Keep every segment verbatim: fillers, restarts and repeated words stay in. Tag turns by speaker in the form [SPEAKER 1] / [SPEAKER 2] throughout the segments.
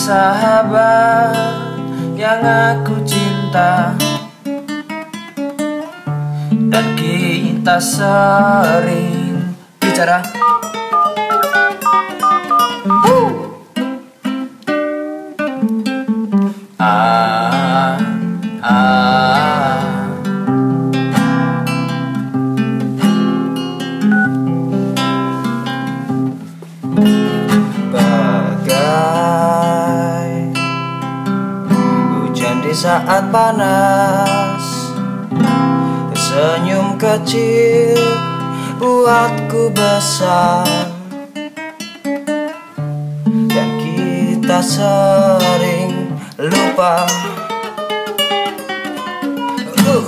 [SPEAKER 1] sahabat yang aku cinta, dan kita sering bicara. Ah, ah. Bagai hujan di saat panas, senyum kecil buatku besar, dan kita sering lupa. uh.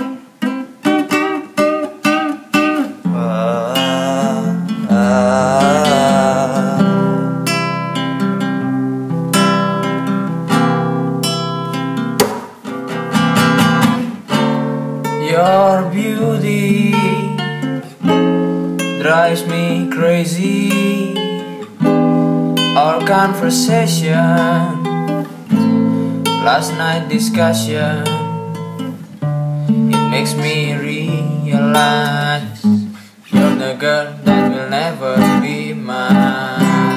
[SPEAKER 1] ah, ah. Your beauty drives me crazy. Our conversation, last night discussion, it makes me realize you're the girl that will never be mine.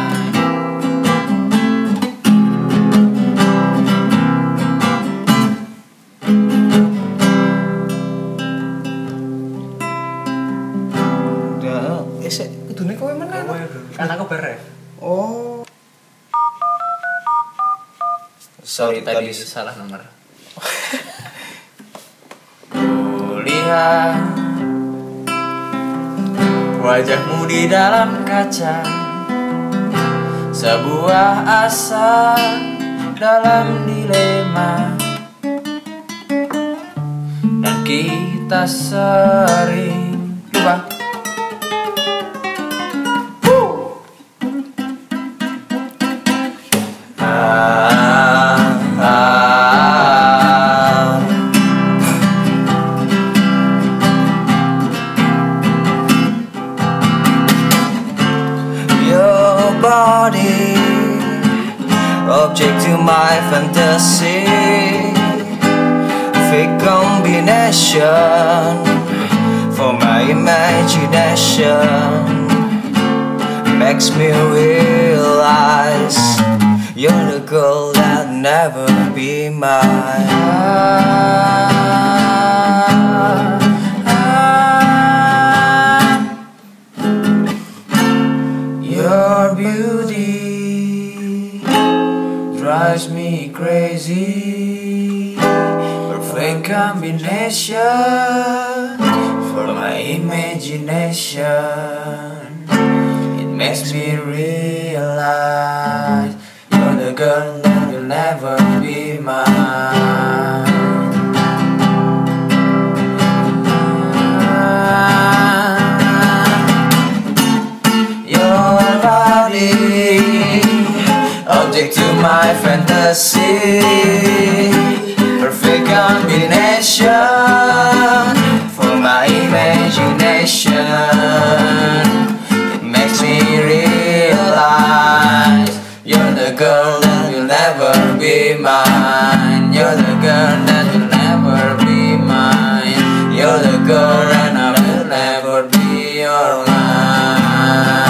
[SPEAKER 2] Eh, sik, kudune kowe meneh.
[SPEAKER 1] Kan aku beref.
[SPEAKER 2] Oh.
[SPEAKER 1] Sorry tadi salah nomor. Kulihat wajahmu di dalam kaca, sebuah asa dalam dilema, dan kita sering lupa. Body, object to my fantasy, fake combination for my imagination, makes me realize you're the girl that never be mine. Your beauty drives me crazy, perfect combination for my imagination. It makes me realize you're the girl that will never be mine. Object to my fantasy, perfect combination for my imagination. It makes me realize you're the girl that will never be mine. You're the girl that will never be mine. You're the girl and I will never be your man.